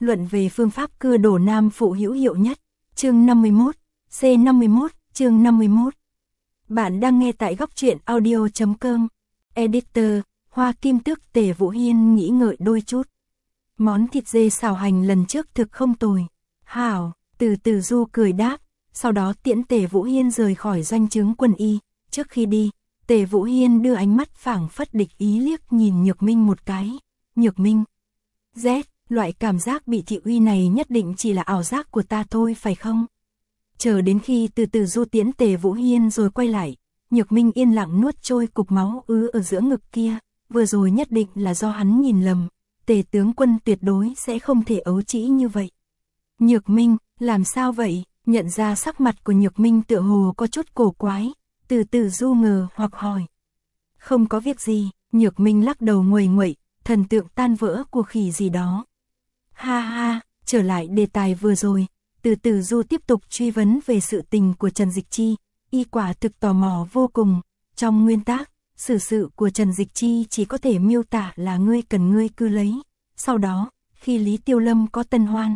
luận về phương pháp cưa đổ nam phụ hữu hiệu nhất, chương 51, C51, chương 51. Bạn đang nghe tại góc truyện audio.com. Editor, Hoa Kim Tước. Tề Vũ Hiên nghĩ ngợi đôi chút. Món thịt dê xào hành lần trước thực không tồi. Hảo, từ từ Du cười đáp, sau đó tiễn Tề Vũ Hiên rời khỏi doanh trướng quân y. Trước khi đi, Tề Vũ Hiên đưa ánh mắt phảng phất địch ý liếc nhìn Nhược Minh một cái. Nhược Minh. Z, loại cảm giác bị thị uy này nhất định chỉ là ảo giác của ta thôi phải không? Chờ đến khi từ từ Du tiễn Tề Vũ Hiên rồi quay lại, Nhược Minh yên lặng nuốt trôi cục máu ứ ở giữa ngực kia, vừa rồi nhất định là do hắn nhìn lầm, Tề tướng quân tuyệt đối sẽ không thể ấu trĩ như vậy. Nhược Minh, làm sao vậy? Nhận ra sắc mặt của Nhược Minh tựa hồ có chút cổ quái, từ từ Du ngờ hoặc hỏi. Không có việc gì, Nhược Minh lắc đầu nguầy nguậy, thần tượng tan vỡ của khỉ gì đó. Ha ha, trở lại đề tài vừa rồi, từ từ Du tiếp tục truy vấn về sự tình của Trần Dịch Chi, y quả thực tò mò vô cùng. Trong nguyên tắc, xử sự của Trần Dịch Chi chỉ có thể miêu tả là ngươi cần ngươi cứ lấy. Sau đó, khi Lý Tiêu Lâm có tân hoan,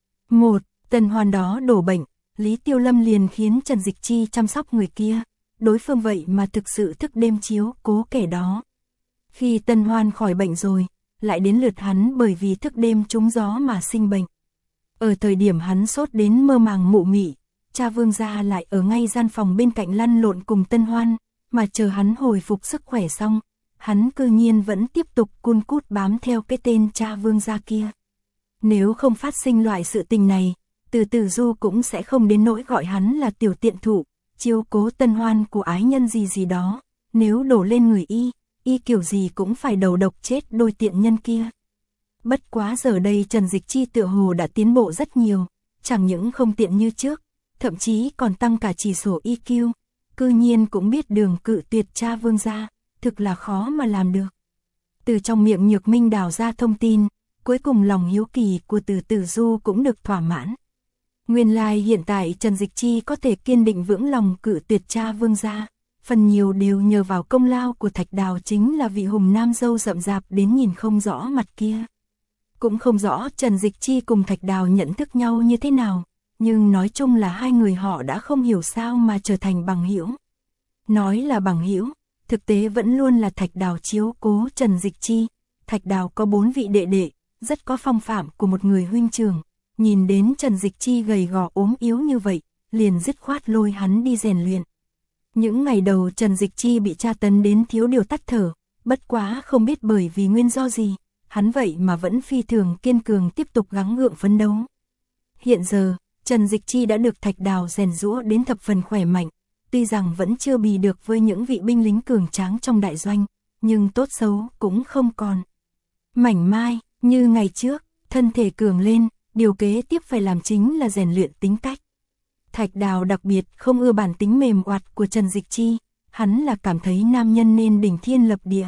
tân hoan đó đổ bệnh, Lý Tiêu Lâm liền khiến Trần Dịch Chi chăm sóc người kia, đối phương vậy mà thực sự thức đêm chiếu cố kẻ đó. Khi tân hoan khỏi bệnh rồi, lại đến lượt hắn bởi vì thức đêm trúng gió mà sinh bệnh. Ở thời điểm hắn sốt đến mơ màng mụ mị, cha Vương gia lại ở ngay gian phòng bên cạnh lăn lộn cùng tân hoan, mà chờ hắn hồi phục sức khỏe xong, hắn cư nhiên vẫn tiếp tục cun cút bám theo cái tên cha Vương gia kia. Nếu không phát sinh loại sự tình này, từ từ Du cũng sẽ không đến nỗi gọi hắn là tiểu tiện thủ, chiếu cố tân hoan của ái nhân gì đó, nếu đổ lên người y kiểu gì cũng phải đầu độc chết đôi tiện nhân kia. Bất quá giờ đây Trần Dịch Chi tựa hồ đã tiến bộ rất nhiều, chẳng những không tiện như trước, thậm chí còn tăng cả chỉ số EQ, cư nhiên cũng biết đường cự tuyệt cha Vương gia, thực là khó mà làm được. Từ trong miệng Nhược Minh đào ra thông tin, cuối cùng lòng hiếu kỳ của từ từ Du cũng được thỏa mãn. Nguyên lai hiện tại Trần Dịch Chi có thể kiên định vững lòng cự tuyệt cha Vương gia, phần nhiều đều nhờ vào công lao của Thạch Đào, chính là vị hùng nam dâu rậm rạp đến nhìn không rõ mặt kia. Cũng không rõ Trần Dịch Chi cùng Thạch Đào nhận thức nhau như thế nào, nhưng nói chung là hai người họ đã không hiểu sao mà trở thành bằng hữu. Nói là bằng hữu, thực tế vẫn luôn là Thạch Đào chiếu cố Trần Dịch Chi. Thạch Đào có 4 vị đệ đệ, rất có phong phạm của một người huynh trưởng. Nhìn đến Trần Dịch Chi gầy gò ốm yếu như vậy, liền dứt khoát lôi hắn đi rèn luyện. Những ngày đầu Trần Dịch Chi bị tra tấn đến thiếu điều tắt thở, bất quá không biết bởi vì nguyên do gì, hắn vậy mà vẫn phi thường kiên cường tiếp tục gắng gượng phấn đấu. Hiện giờ, Trần Dịch Chi đã được Thạch Đào rèn giũa đến thập phần khỏe mạnh, tuy rằng vẫn chưa bì được với những vị binh lính cường tráng trong đại doanh, nhưng tốt xấu cũng không còn mảnh mai như ngày trước, thân thể cường lên, điều kế tiếp phải làm chính là rèn luyện tính cách. Thạch Đào đặc biệt không ưa bản tính mềm oặt của Trần Dịch Chi, hắn là cảm thấy nam nhân nên đỉnh thiên lập địa.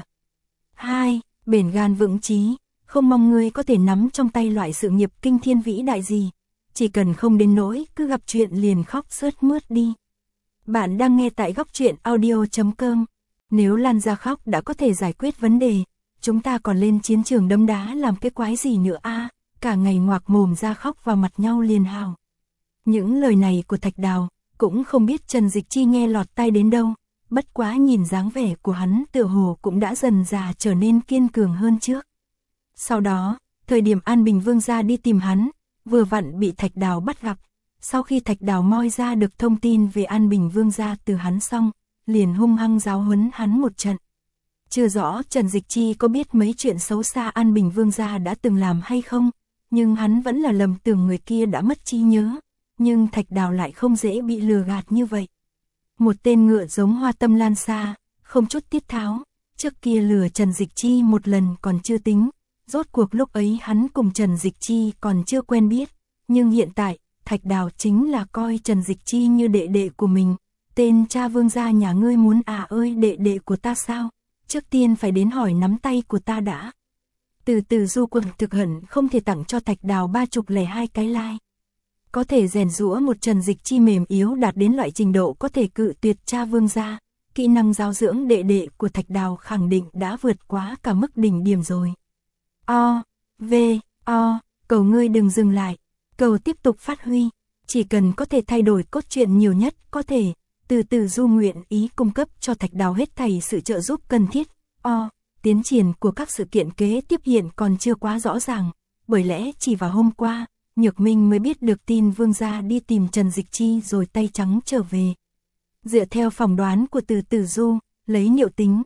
2. Bền gan vững chí, không mong ngươi có thể nắm trong tay loại sự nghiệp kinh thiên vĩ đại gì, chỉ cần không đến nỗi cứ gặp chuyện liền khóc sướt mướt đi. Bạn đang nghe tại góc truyện audio.com. Nếu Lan ra khóc đã có thể giải quyết vấn đề, chúng ta còn lên chiến trường đấm đá làm cái quái gì nữa a? Cả ngày ngoạc mồm ra khóc vào mặt nhau liền hào. Những lời này của Thạch Đào, cũng không biết Trần Dịch Chi nghe lọt tai đến đâu, bất quá nhìn dáng vẻ của hắn tựa hồ cũng đã dần dà trở nên kiên cường hơn trước. Sau đó, thời điểm An Bình Vương gia đi tìm hắn, vừa vặn bị Thạch Đào bắt gặp. Sau khi Thạch Đào moi ra được thông tin về An Bình Vương gia từ hắn xong, liền hung hăng giáo huấn hắn một trận. Chưa rõ Trần Dịch Chi có biết mấy chuyện xấu xa An Bình Vương gia đã từng làm hay không, nhưng hắn vẫn là lầm tưởng người kia đã mất trí nhớ, nhưng Thạch Đào lại không dễ bị lừa gạt như vậy. Một tên ngựa giống hoa tâm lan xa, không chút tiết tháo, trước kia lừa Trần Dịch Chi một lần còn chưa tính, rốt cuộc lúc ấy hắn cùng Trần Dịch Chi còn chưa quen biết, nhưng hiện tại, Thạch Đào chính là coi Trần Dịch Chi như đệ đệ của mình. Tên cha Vương gia nhà ngươi muốn ơi đệ đệ của ta sao? Trước tiên phải đến hỏi nắm tay của ta đã. Từ từ Du quần thực hận không thể tặng cho Thạch Đào 302 cái like. Có thể rèn giũa một Trần Dịch Chi mềm yếu đạt đến loại trình độ có thể cự tuyệt cha Vương gia, kỹ năng giáo dưỡng đệ đệ của Thạch Đào khẳng định đã vượt quá cả mức đỉnh điểm rồi. cầu ngươi đừng dừng lại, cầu tiếp tục phát huy, chỉ cần có thể thay đổi cốt truyện nhiều nhất có thể, từ từ Du nguyện ý cung cấp cho Thạch Đào hết thảy sự trợ giúp cần thiết. Tiến triển của các sự kiện kế tiếp hiện còn chưa quá rõ ràng, bởi lẽ chỉ vào hôm qua, Nhược Minh mới biết được tin Vương gia đi tìm Trần Dịch Chi rồi tay trắng trở về. Dựa theo phỏng đoán của từ từ Du, lấy Niệu tính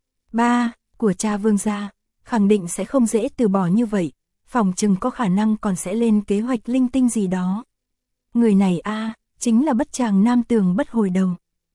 của cha Vương gia, khẳng định sẽ không dễ từ bỏ như vậy, phòng chừng có khả năng còn sẽ lên kế hoạch linh tinh gì đó. Người này chính là Bất Tràng Nam Tường Bất Hồi Đầu.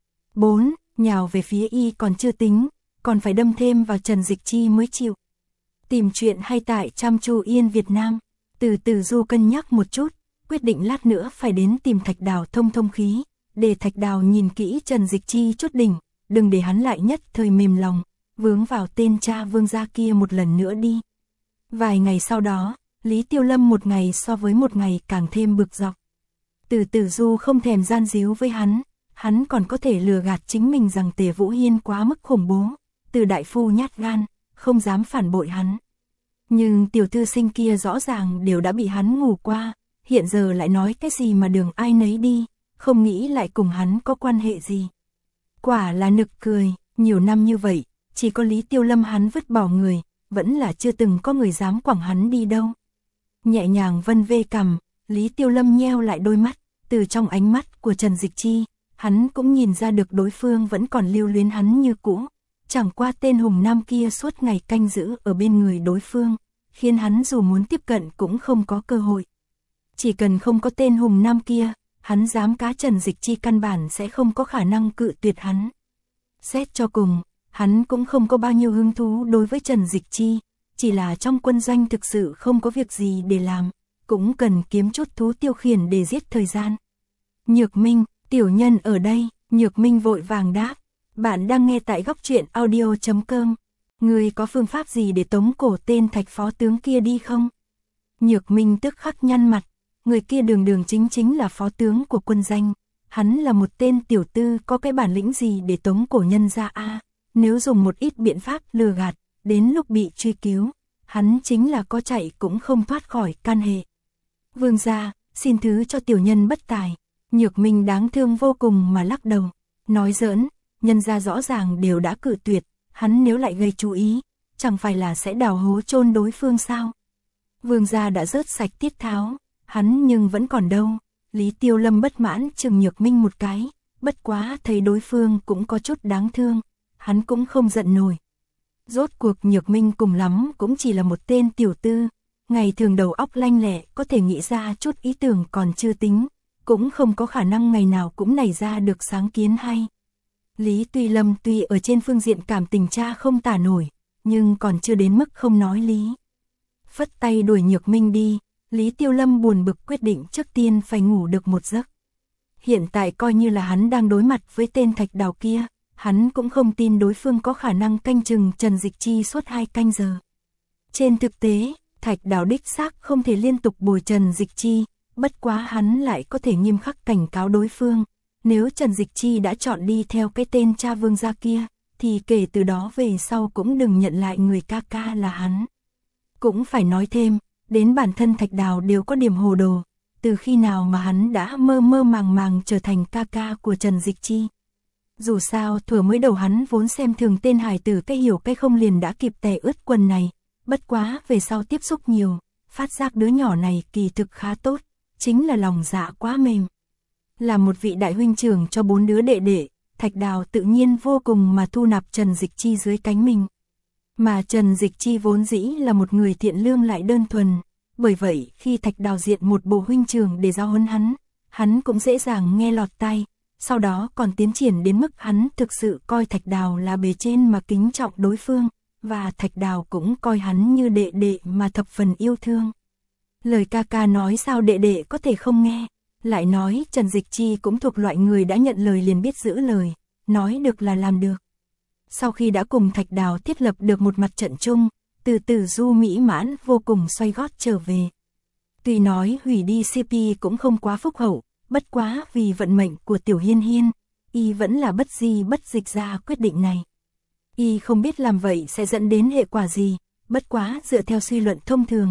4. Nhào về phía y còn chưa tính, còn phải đâm thêm vào Trần Dịch Chi mới chịu. Tìm chuyện hay tại Chăm Chu Yên Việt Nam, từ từ Du cân nhắc một chút, quyết định lát nữa phải đến tìm Thạch Đào thông thông khí, để Thạch Đào nhìn kỹ Trần Dịch Chi chút đỉnh, đừng để hắn lại nhất thời mềm lòng, vướng vào tên cha Vương gia kia một lần nữa đi. Vài ngày sau đó, Lý Tiêu Lâm một ngày so với một ngày càng thêm bực dọc. Từ từ Du không thèm gian díu với hắn còn có thể lừa gạt chính mình rằng Tề Vũ Hiên quá mức khủng bố, từ đại phu nhát gan, không dám phản bội hắn. Nhưng tiểu thư sinh kia rõ ràng đều đã bị hắn ngủ qua, hiện giờ lại nói cái gì mà đường ai nấy đi, không nghĩ lại cùng hắn có quan hệ gì. Quả là nực cười, nhiều năm như vậy, chỉ có Lý Tiêu Lâm hắn vứt bỏ người, vẫn là chưa từng có người dám quẳng hắn đi đâu. Nhẹ nhàng vân vê cằm, Lý Tiêu Lâm nheo lại đôi mắt, từ trong ánh mắt của Trần Dịch Chi, hắn cũng nhìn ra được đối phương vẫn còn lưu luyến hắn như cũ. Chẳng qua tên hùng nam kia suốt ngày canh giữ ở bên người đối phương, khiến hắn dù muốn tiếp cận cũng không có cơ hội. Chỉ cần không có tên hùng nam kia, hắn dám cá Trần Dịch Chi căn bản sẽ không có khả năng cự tuyệt hắn. Xét cho cùng, hắn cũng không có bao nhiêu hứng thú đối với Trần Dịch Chi, chỉ là trong quân doanh thực sự không có việc gì để làm, cũng cần kiếm chút thú tiêu khiển để giết thời gian. Nhược Minh, tiểu nhân ở đây, Nhược Minh vội vàng đáp. Bạn đang nghe tại góc truyện audio.com. Người có phương pháp gì để tống cổ tên Thạch phó tướng kia đi không? Nhược Minh tức khắc nhăn mặt, người kia đường chính là phó tướng của quân danh. Hắn là một tên tiểu tư, có cái bản lĩnh gì để tống cổ nhân ra nếu dùng một ít biện pháp lừa gạt, đến lúc bị truy cứu, hắn chính là có chạy cũng không thoát khỏi can hệ. Vương gia, xin thứ cho tiểu nhân bất tài. Nhược Minh đáng thương vô cùng mà lắc đầu, nói giỡn. Nhân gia rõ ràng đều đã cự tuyệt, hắn nếu lại gây chú ý, chẳng phải là sẽ đào hố chôn đối phương sao? Vương gia đã rớt sạch tiết tháo, hắn nhưng vẫn còn đâu. Lý Tiêu Lâm bất mãn chừng Nhược Minh một cái, bất quá thấy đối phương cũng có chút đáng thương, hắn cũng không giận nổi. Rốt cuộc Nhược Minh cùng lắm cũng chỉ là một tên tiểu tư, ngày thường đầu óc lanh lẹ, có thể nghĩ ra chút ý tưởng còn chưa tính, cũng không có khả năng ngày nào cũng nảy ra được sáng kiến hay. Lý Tuy Lâm tuy ở trên phương diện cảm tình cha không tả nổi, nhưng còn chưa đến mức không nói lý. Phất tay đuổi Nhược Minh đi, Lý Tiêu Lâm buồn bực quyết định trước tiên phải ngủ được một giấc. Hiện tại coi như là hắn đang đối mặt với tên Thạch Đào kia, hắn cũng không tin đối phương có khả năng canh chừng Trần Dịch Chi suốt 2 canh giờ. Trên thực tế, Thạch Đào đích xác không thể liên tục bồi Trần Dịch Chi, bất quá hắn lại có thể nghiêm khắc cảnh cáo đối phương. Nếu Trần Dịch Chi đã chọn đi theo cái tên cha Vương gia kia, thì kể từ đó về sau cũng đừng nhận lại người ca ca là hắn. Cũng phải nói thêm, đến bản thân Thạch Đào đều có điểm hồ đồ, từ khi nào mà hắn đã mơ màng trở thành ca ca của Trần Dịch Chi. Dù sao thuở mới đầu hắn vốn xem thường tên hài tử cái hiểu cái không liền đã kịp tè ướt quần này, bất quá về sau tiếp xúc nhiều, phát giác đứa nhỏ này kỳ thực khá tốt, chính là lòng dạ quá mềm. Là một vị đại huynh trưởng cho 4 đứa đệ đệ, Thạch Đào tự nhiên vô cùng mà thu nạp Trần Dịch Chi dưới cánh mình. Mà Trần Dịch Chi vốn dĩ là một người thiện lương lại đơn thuần, bởi vậy khi Thạch Đào diện một bộ huynh trưởng để giao huấn hắn cũng dễ dàng nghe lọt tai, sau đó còn tiến triển đến mức hắn thực sự coi Thạch Đào là bề trên mà kính trọng đối phương, và Thạch Đào cũng coi hắn như đệ đệ mà thập phần yêu thương. Lời ca ca nói sao đệ đệ có thể không nghe, lại nói Trần Dịch Chi cũng thuộc loại người đã nhận lời liền biết giữ lời, nói được là làm được. Sau khi đã cùng Thạch Đào thiết lập được một mặt trận chung, từ từ Du mỹ mãn vô cùng xoay gót trở về. Tuy nói hủy đi CP cũng không quá phúc hậu, bất quá vì vận mệnh của Tiểu Hiên Hiên, y vẫn là bất di bất dịch ra quyết định này. Y không biết làm vậy sẽ dẫn đến hệ quả gì, bất quá dựa theo suy luận thông thường,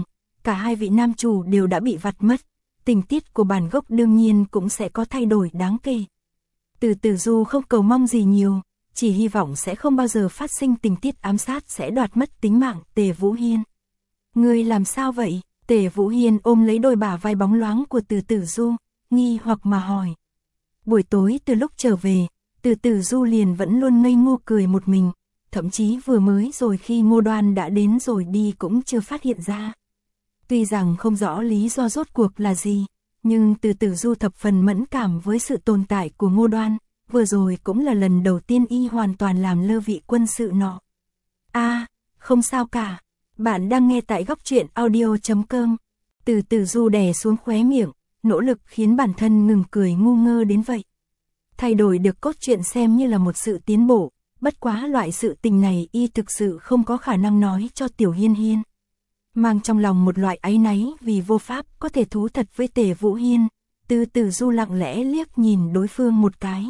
cả hai vị nam chủ đều đã bị vặt mất, tình tiết của bản gốc đương nhiên cũng sẽ có thay đổi đáng kể. Từ Tử Du không cầu mong gì nhiều, chỉ hy vọng sẽ không bao giờ phát sinh tình tiết ám sát sẽ đoạt mất tính mạng Tề Vũ Hiên. Ngươi làm sao vậy? Tề Vũ Hiên ôm lấy đôi bả vai bóng loáng của Từ Tử Du, nghi hoặc mà hỏi. Buổi tối từ lúc trở về, Từ Tử Du liền vẫn luôn ngây ngô cười một mình, thậm chí vừa mới rồi khi Ngô Đoan đã đến rồi đi cũng chưa phát hiện ra. Tuy rằng không rõ lý do rốt cuộc là gì, nhưng Từ Tử Du thập phần mẫn cảm với sự tồn tại của Ngô Đoan, vừa rồi cũng là lần đầu tiên y hoàn toàn làm lơ vị quân sự nọ. Không sao cả, bạn đang nghe tại góc truyện audio.com. Từ Tử Du đè xuống khóe miệng, nỗ lực khiến bản thân ngừng cười ngu ngơ đến vậy. Thay đổi được cốt truyện xem như là một sự tiến bộ, bất quá loại sự tình này y thực sự không có khả năng nói cho Tiểu Hiên Hiên. Mang trong lòng một loại áy náy vì vô pháp có thể thú thật với Tề Vũ Hiên, Từ Tử Du lặng lẽ liếc nhìn đối phương một cái,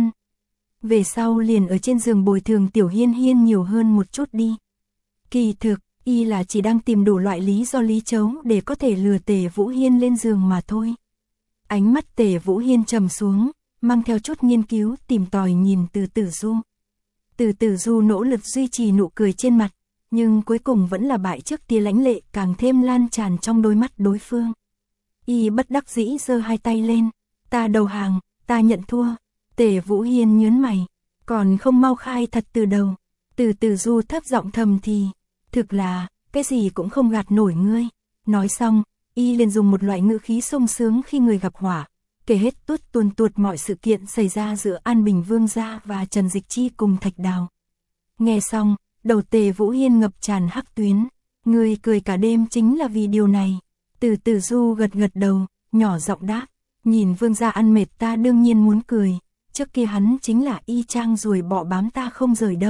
về sau liền ở trên giường bồi thường Tiểu Hiên Hiên nhiều hơn một chút đi. Kỳ thực, y là chỉ đang tìm đủ loại lý do lý chấu để có thể lừa Tề Vũ Hiên lên giường mà thôi. Ánh mắt Tề Vũ Hiên trầm xuống, mang theo chút nghiên cứu tìm tòi nhìn Từ Tử Du. Từ Tử Du nỗ lực duy trì nụ cười trên mặt, nhưng cuối cùng vẫn là bại trước tia lãnh lệ càng thêm lan tràn trong đôi mắt đối phương. Y bất đắc dĩ giơ hai tay lên, ta đầu hàng, ta nhận thua. Tề Vũ Hiên nhớn mày, còn không mau khai thật từ đầu. Từ Tử Du thấp giọng thầm thì, thực là, cái gì cũng không gạt nổi ngươi. Nói xong, y liền dùng một loại ngữ khí sung sướng khi người gặp họa, kể hết tuôn tuột mọi sự kiện xảy ra giữa An Bình Vương gia và Trần Dịch Chi cùng Thạch Đào. Nghe xong, đầu Tề Vũ Hiên ngập tràn hắc tuyến, ngươi cười cả đêm chính là vì điều này. Từ Tử Du gật gật đầu, nhỏ giọng đáp, nhìn Vương gia ăn mệt ta đương nhiên muốn cười, trước kia hắn chính là y chang ruồi bọ bám ta không rời đâu.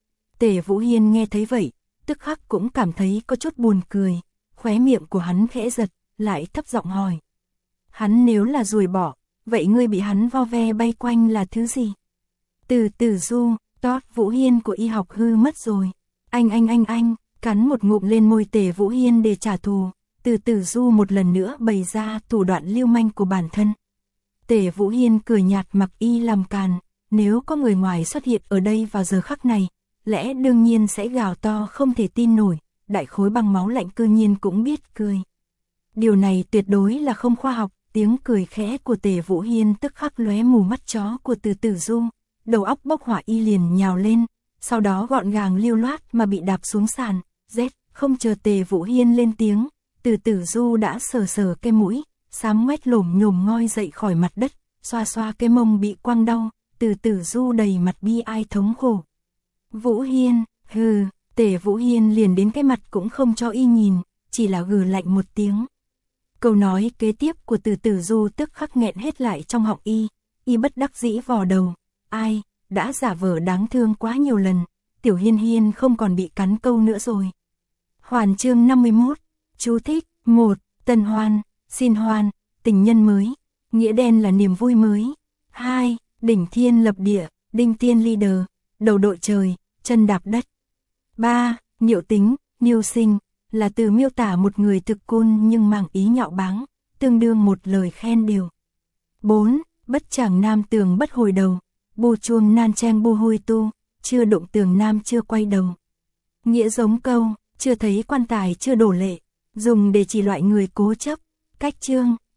Tề Vũ Hiên nghe thấy vậy, tức khắc cũng cảm thấy có chút buồn cười, khóe miệng của hắn khẽ giật, lại thấp giọng hỏi. Hắn nếu là ruồi bọ, vậy ngươi bị hắn vo ve bay quanh là thứ gì? Từ Tử Du, Vũ Hiên của y học hư mất rồi. Anh, cắn một ngụm lên môi Tề Vũ Hiên để trả thù. Từ Tử Du một lần nữa bày ra thủ đoạn lưu manh của bản thân. Tề Vũ Hiên cười nhạt mặc y làm càn, nếu có người ngoài xuất hiện ở đây vào giờ khắc này, lẽ đương nhiên sẽ gào to không thể tin nổi, đại khối băng máu lạnh cư nhiên cũng biết cười. Điều này tuyệt đối là không khoa học, tiếng cười khẽ của Tề Vũ Hiên tức khắc lóe mù mắt chó của Từ Tử Du, đầu óc bốc hỏa y liền nhào lên, sau đó gọn gàng lưu loát mà bị đạp xuống sàn, không chờ Tề Vũ Hiên lên tiếng, Từ Tử Du đã sờ cái mũi, xám ngoét lổm nhổm ngoi dậy khỏi mặt đất, xoa xoa cái mông bị quăng đau, Từ Tử Du đầy mặt bi ai thống khổ. Vũ Hiên, hừ, Tề Vũ Hiên liền đến cái mặt cũng không cho y nhìn, chỉ là gừ lạnh một tiếng. Câu nói kế tiếp của Từ Tử Du tức khắc nghẹn hết lại trong họng y bất đắc dĩ vò đầu, ai, đã giả vờ đáng thương quá nhiều lần, Tiểu Hiên Hiên không còn bị cắn câu nữa rồi. Hoàn chương 51, chú thích, 1, tân hoan, xin hoan, tình nhân mới, nghĩa đen là niềm vui mới. 2, đỉnh thiên lập địa, đinh tiên leader, đầu đội trời, chân đạp đất. 3, nhiệu tính, niêu sinh, là từ miêu tả một người thực côn nhưng mang ý nhạo báng, tương đương một lời khen điều. 4, bất chẳng nam tường bất hồi đầu, bù chuông nan trang bù hôi tu, chưa đụng tường nam chưa quay đầu. Nghĩa giống câu, chưa thấy quan tài chưa đổ lệ, dùng để chỉ loại người cố chấp. Cách chương,